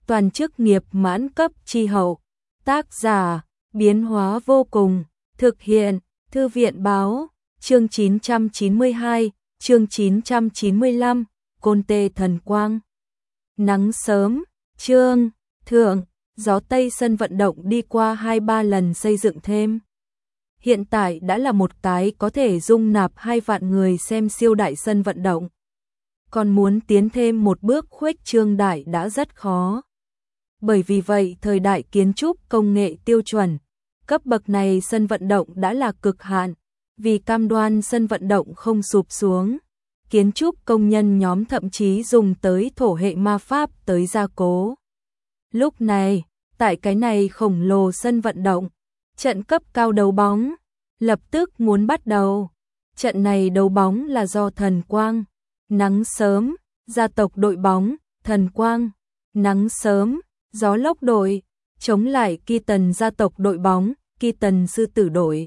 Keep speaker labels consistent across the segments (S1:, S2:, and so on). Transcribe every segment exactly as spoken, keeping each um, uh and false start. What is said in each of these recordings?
S1: toàn chức nghiệp mãn cấp chi hậu. Tác giả, biến hóa vô cùng, thực hiện, Thư viện báo, chương chín trăm chín mươi hai, chương chín trăm chín mươi lăm, Côn Tê Thần Quang. Nắng sớm, chương, thượng, gió Tây sân vận động đi qua hai ba lần xây dựng thêm. Hiện tại đã là một cái có thể dung nạp hai vạn người xem siêu đại sân vận động. Còn muốn tiến thêm một bước khuếch trương đại đã rất khó. Bởi vì vậy thời đại kiến trúc công nghệ tiêu chuẩn, cấp bậc này sân vận động đã là cực hạn, vì cam đoan sân vận động không sụp xuống. Kiến trúc công nhân nhóm thậm chí dùng tới thổ hệ ma pháp tới gia cố. Lúc này, tại cái này khổng lồ sân vận động, trận cấp cao đấu bóng lập tức muốn bắt đầu. Trận này đấu bóng là do Thần Quang, Nắng Sớm, gia tộc đội bóng, Thần Quang, Nắng Sớm, Gió Lốc đội, chống lại Keaton gia tộc đội bóng, Keaton sư tử đội.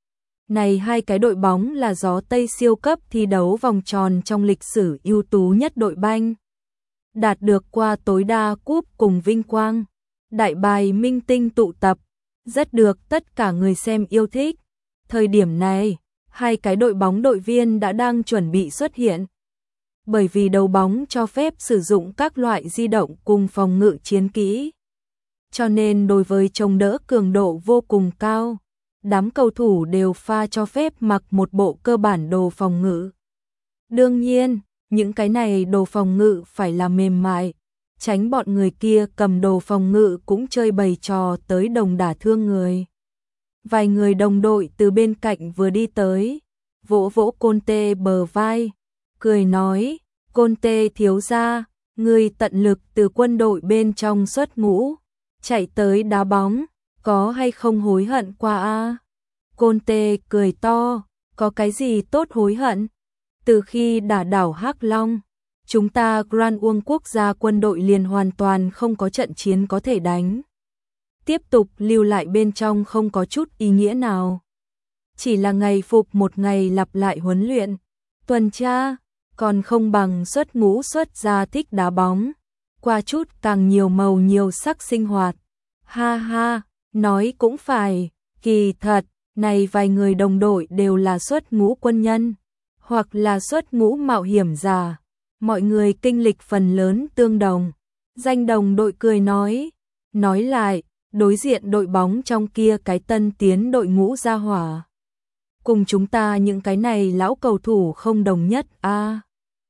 S1: Này hai cái đội bóng là gió Tây siêu cấp thi đấu vòng tròn trong lịch sử ưu tú nhất đội banh. Đạt được qua tối đa cúp cùng vinh quang. Đại bài minh tinh tụ tập, rất được tất cả người xem yêu thích. Thời điểm này, hai cái đội bóng đội viên đã đang chuẩn bị xuất hiện. Bởi vì đấu bóng cho phép sử dụng các loại di động cùng phòng ngự chiến kỹ. Cho nên đối với chống đỡ cường độ vô cùng cao, đám cầu thủ đều pha cho phép mặc một bộ cơ bản đồ phòng ngự. Đương nhiên, những cái này đồ phòng ngự phải là mềm mại, tránh bọn người kia cầm đồ phòng ngự cũng chơi bày trò tới đồng đả thương người. Vài người đồng đội từ bên cạnh vừa đi tới, vỗ vỗ Côn Tê bờ vai, cười nói, Côn Tê thiếu gia, người tận lực từ quân đội bên trong xuất ngũ, chạy tới đá bóng, có hay không hối hận qua a? Côn Tê cười to, có cái gì tốt hối hận? Từ khi đả đảo Hắc Long, chúng ta Grand Uông quốc gia quân đội liền hoàn toàn không có trận chiến có thể đánh. Tiếp tục lưu lại bên trong không có chút ý nghĩa nào. Chỉ là ngày phục một ngày lặp lại huấn luyện, tuần tra, còn không bằng xuất ngũ xuất ra thích đá bóng, qua chút càng nhiều màu nhiều sắc sinh hoạt. Ha ha, nói cũng phải, kỳ thật, này vài người đồng đội đều là xuất ngũ quân nhân, hoặc là xuất ngũ mạo hiểm giả. Mọi người kinh lịch phần lớn tương đồng. Danh đồng đội cười nói, nói lại, đối diện đội bóng trong kia cái tân tiến đội ngũ ra hỏa. Cùng chúng ta những cái này lão cầu thủ không đồng nhất a. À,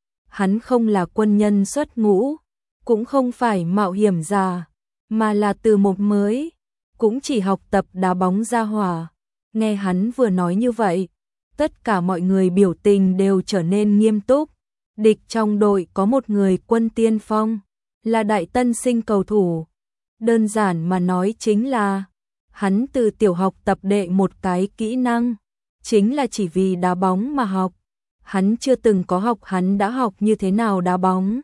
S1: hắn không là quân nhân xuất ngũ, cũng không phải mạo hiểm giả, mà là từ một mới, cũng chỉ học tập đá bóng ra hỏa. Nghe hắn vừa nói như vậy, tất cả mọi người biểu tình đều trở nên nghiêm túc. Địch trong đội có một người quân tiên phong, là đại tân sinh cầu thủ. Đơn giản mà nói chính là, hắn từ tiểu học tập đệ một cái kỹ năng, chính là chỉ vì đá bóng mà học. Hắn chưa từng có học hắn đã học như thế nào đá bóng.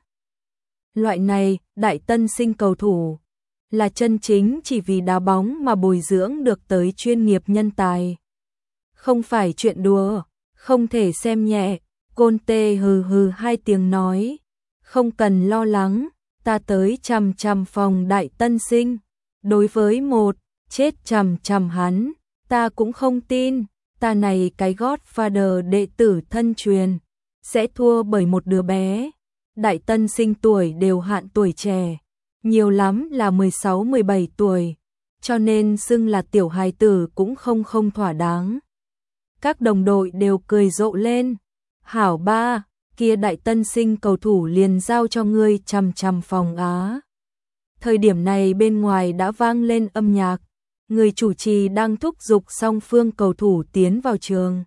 S1: Loại này, đại tân sinh cầu thủ, là chân chính chỉ vì đá bóng mà bồi dưỡng được tới chuyên nghiệp nhân tài. Không phải chuyện đùa, không thể xem nhẹ. Côn Tê hừ hừ hai tiếng nói, không cần lo lắng, ta tới chằm chằm phòng đại tân sinh. Đối với một, chết chằm chằm hắn, ta cũng không tin, ta này cái Godfather đệ tử thân truyền, sẽ thua bởi một đứa bé. Đại tân sinh tuổi đều hạn tuổi trẻ, nhiều lắm là mười sáu mười bảy tuổi, cho nên xưng là tiểu hài tử cũng không không thỏa đáng. Các đồng đội đều cười rộ lên. Hảo ba, kia đại tân sinh cầu thủ liền giao cho ngươi chằm chằm phòng á. Thời điểm này bên ngoài đã vang lên âm nhạc, người chủ trì đang thúc giục song phương cầu thủ tiến vào trường.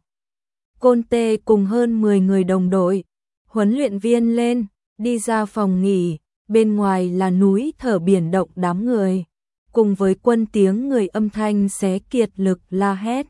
S1: Côn Tê cùng hơn mười người đồng đội, huấn luyện viên lên, đi ra phòng nghỉ, bên ngoài là núi thở biển động đám người, cùng với quân tiếng người âm thanh xé kiệt lực la hét.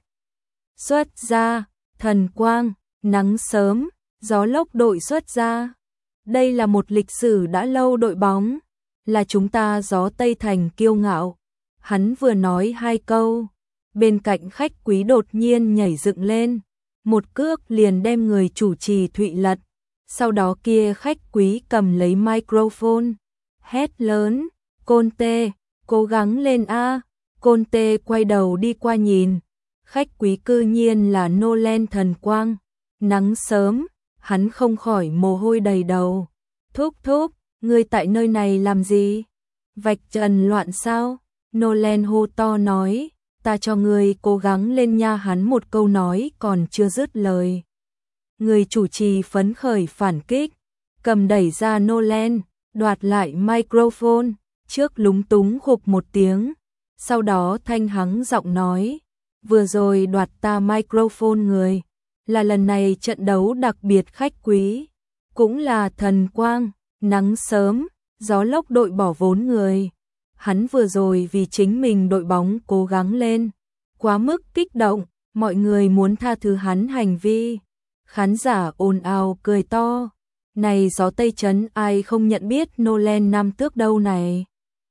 S1: Xuất ra, Thần Quang, Nắng Sớm, Gió Lốc đội xuất ra. Đây là một lịch sử đã lâu đội bóng, là chúng ta gió Tây Thành kiêu ngạo. Hắn vừa nói hai câu, bên cạnh khách quý đột nhiên nhảy dựng lên, một cước liền đem người chủ trì Thụy lật. Sau đó kia khách quý cầm lấy microphone, hét lớn, Côn Tê, cố gắng lên a. Côn Tê quay đầu đi qua nhìn, khách quý cư nhiên là Nolan Thần Quang. Nắng sớm, hắn không khỏi mồ hôi đầy đầu. Thúc thúc, ngươi tại nơi này làm gì? Vạch trần loạn sao? Nolan hô to nói, ta cho ngươi cố gắng lên nha. Hắn một câu nói còn chưa dứt lời. Người chủ trì phấn khởi phản kích, cầm đẩy ra Nolan, đoạt lại microphone, trước lúng túng khục một tiếng, sau đó thanh hắng giọng nói, vừa rồi đoạt ta microphone người, là lần này trận đấu đặc biệt khách quý, cũng là Thần Quang. Nắng sớm, gió lốc đội bỏ vốn người. Hắn vừa rồi vì chính mình đội bóng cố gắng lên, quá mức kích động, mọi người muốn tha thứ hắn hành vi. Khán giả ồn ào cười to. Này gió Tây Trấn ai không nhận biết Nolan Nam Tước đâu này.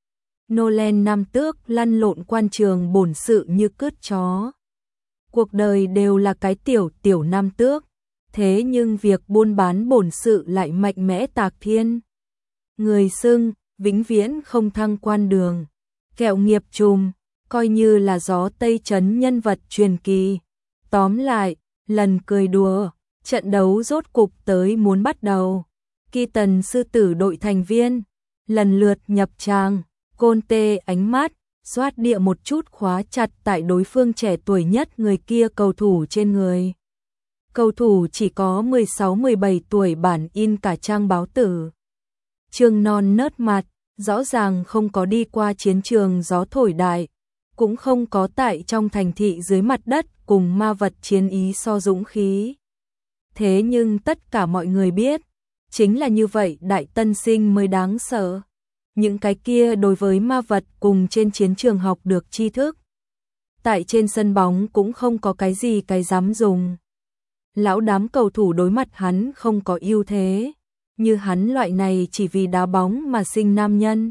S1: Nolan Nam Tước lăn lộn quan trường bổn sự như cứt chó. Cuộc đời đều là cái tiểu tiểu Nam Tước. Thế nhưng việc buôn bán bổn sự lại mạnh mẽ tạc thiên. Người xưng, vĩnh viễn không thăng quan đường. Kẹo nghiệp trùm, coi như là gió Tây Trấn nhân vật truyền kỳ. Tóm lại, lần cười đùa, trận đấu rốt cục tới muốn bắt đầu. Kỳ Tần sư tử đội thành viên, lần lượt nhập tràng. Côn Tê ánh mắt, xoát địa một chút khóa chặt tại đối phương trẻ tuổi nhất người kia cầu thủ trên người. Cầu thủ chỉ có mười sáu mười bảy tuổi, bản in cả trang báo tử. Trương non nớt mặt, rõ ràng không có đi qua chiến trường gió thổi đại, cũng không có tại trong thành thị dưới mặt đất cùng ma vật chiến ý so dũng khí. Thế nhưng tất cả mọi người biết, chính là như vậy đại tân sinh mới đáng sợ. Những cái kia đối với ma vật cùng trên chiến trường học được tri thức. Tại trên sân bóng cũng không có cái gì cái dám dùng. Lão đám cầu thủ đối mặt hắn không có ưu thế. Như hắn loại này chỉ vì đá bóng mà sinh nam nhân.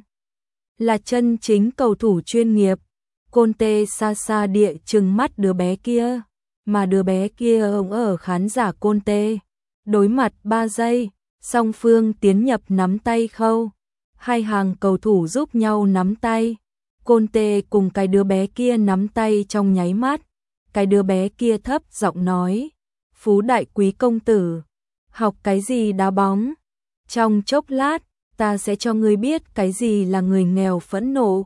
S1: Là chân chính cầu thủ chuyên nghiệp. Côn Tê xa xa địa trừng mắt đứa bé kia. Mà đứa bé kia ông ở khán giả Côn Tê. Đối mặt ba giây, song phương tiến nhập nắm tay khâu. Hai hàng cầu thủ giúp nhau nắm tay. Côn Tê cùng cái đứa bé kia nắm tay trong nháy mắt. Cái đứa bé kia thấp giọng nói, Phú đại quý công tử, học cái gì đá bóng? Trong chốc lát, ta sẽ cho ngươi biết cái gì là người nghèo phẫn nộ.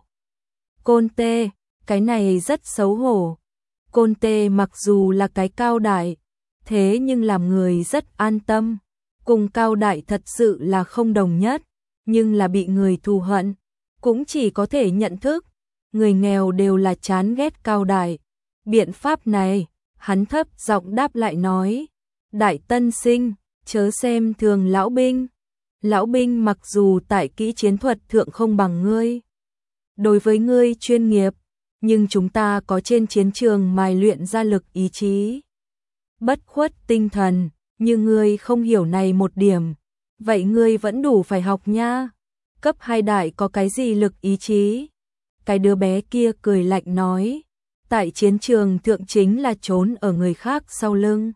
S1: Côn Tê, cái này rất xấu hổ. Côn Tê mặc dù là cái cao đại, thế nhưng làm người rất an tâm. Cùng cao đại thật sự là không đồng nhất, nhưng là bị người thù hận, cũng chỉ có thể nhận thức. Người nghèo đều là chán ghét cao đại. Biện pháp này, hắn thấp giọng đáp lại nói, đại tân sinh, chớ xem thường lão binh. Lão binh mặc dù tại kỹ chiến thuật thượng không bằng ngươi, đối với ngươi chuyên nghiệp, nhưng chúng ta có trên chiến trường mài luyện ra lực ý chí, bất khuất tinh thần, như ngươi không hiểu này một điểm, vậy ngươi vẫn đủ phải học nha. Cấp hai đại có cái gì lực ý chí? Cái đứa bé kia cười lạnh nói, tại chiến trường thượng chính là trốn ở người khác sau lưng,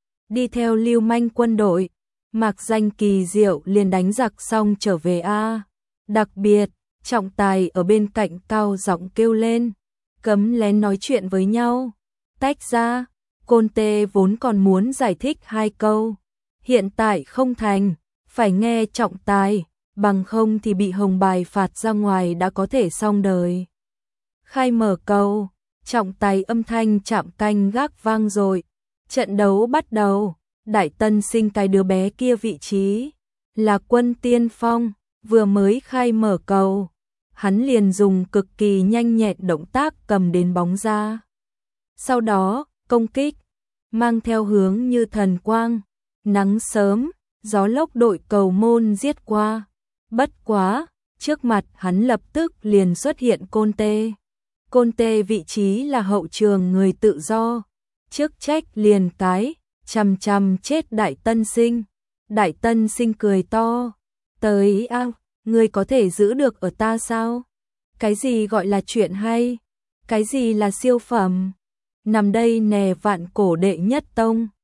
S1: đi theo lưu manh quân đội, mặc danh kỳ diệu liền đánh giặc xong trở về a. Đặc biệt, trọng tài ở bên cạnh cao giọng kêu lên, cấm lén nói chuyện với nhau. Tách ra, Côn Tê vốn còn muốn giải thích hai câu, hiện tại không thành, phải nghe trọng tài, bằng không thì bị hồng bài phạt ra ngoài đã có thể xong đời. Khai mở cầu, trọng tài âm thanh chạm canh gác vang rồi. Trận đấu bắt đầu, đại tân sinh cái đứa bé kia vị trí là Quân Tiên Phong, vừa mới khai mở cầu, hắn liền dùng cực kỳ nhanh nhẹn động tác cầm đến bóng ra. Sau đó, công kích, mang theo hướng như thần quang, nắng sớm, gió lốc đội cầu môn giết qua. Bất quá, trước mặt hắn lập tức liền xuất hiện Côn Tê. Côn Tê vị trí là hậu trường người tự do, chức trách liền cái, chằm chằm chết đại tân sinh. Đại tân sinh cười to, tới a, ngươi có thể giữ được ở ta sao? Cái gì gọi là chuyện hay? Cái gì là siêu phẩm? Nằm đây nè vạn cổ đệ nhất tông.